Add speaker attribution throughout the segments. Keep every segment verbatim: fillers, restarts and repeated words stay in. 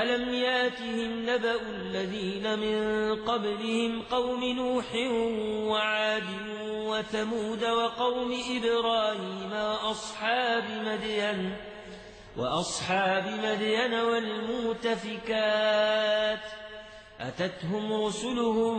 Speaker 1: ألم ياتهم نبأ الذين من قبلهم قوم نوح وعاد وثمود وقوم إبراهيم وأصحاب مدين وأصحاب مدين والمؤتفكات أتتهم رسلهم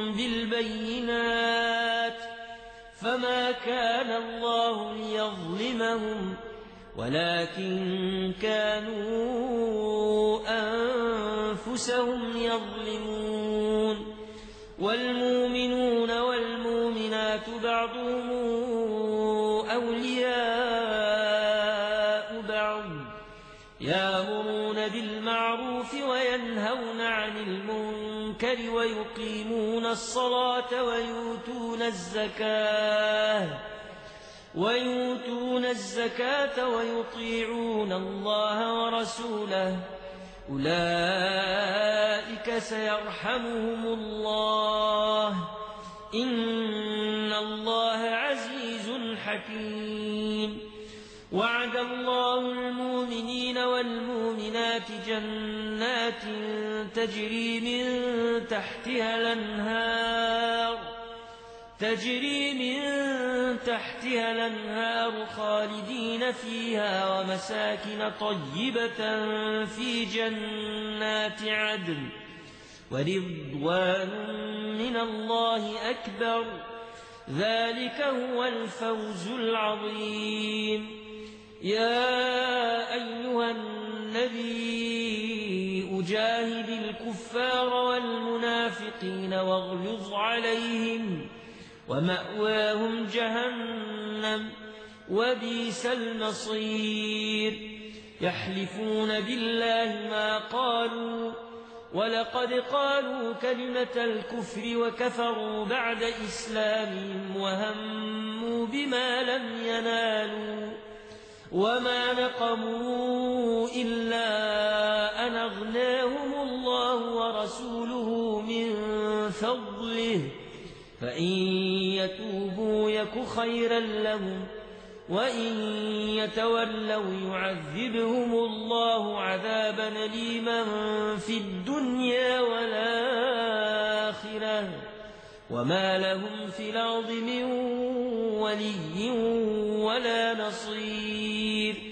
Speaker 1: بالبينات فما كان الله ليظلمهم ولكن كانوا أنفسهم يظلمون والمؤمنون والمؤمنات بعضهم أولياء بعض يأمرون بالمعروف وينهون عن المنكر ويقيمون الصلاة ويؤتون الزكاة ويؤتون الزكاة ويطيعون الله ورسوله أولئك سيرحمهم الله إن الله عزيز حكيم وعد الله المؤمنين والمؤمنات جنات تجري من تحتها الأنهار تجري من تحتها الأنهار خالدين فيها ومساكن طيبة في جنات عدن ورضوان من الله أكبر ذلك هو الفوز العظيم يا أيها النبي أجاهد الكفار والمنافقين واغلظ عليهم ومأواهم جهنم وبئس المصير يحلفون بالله ما قالوا ولقد قالوا كلمة الكفر وكفروا بعد إسلامهم وهموا بما لم ينالوا وما نقموا إلا أن أغناهم الله ورسوله من فضله فإن يتوبوا يك خيرا لهم وإن يتولوا يعذبهم الله عذابا أليما في الدنيا والآخرة وما لهم في الأرض من ولي ولا نصير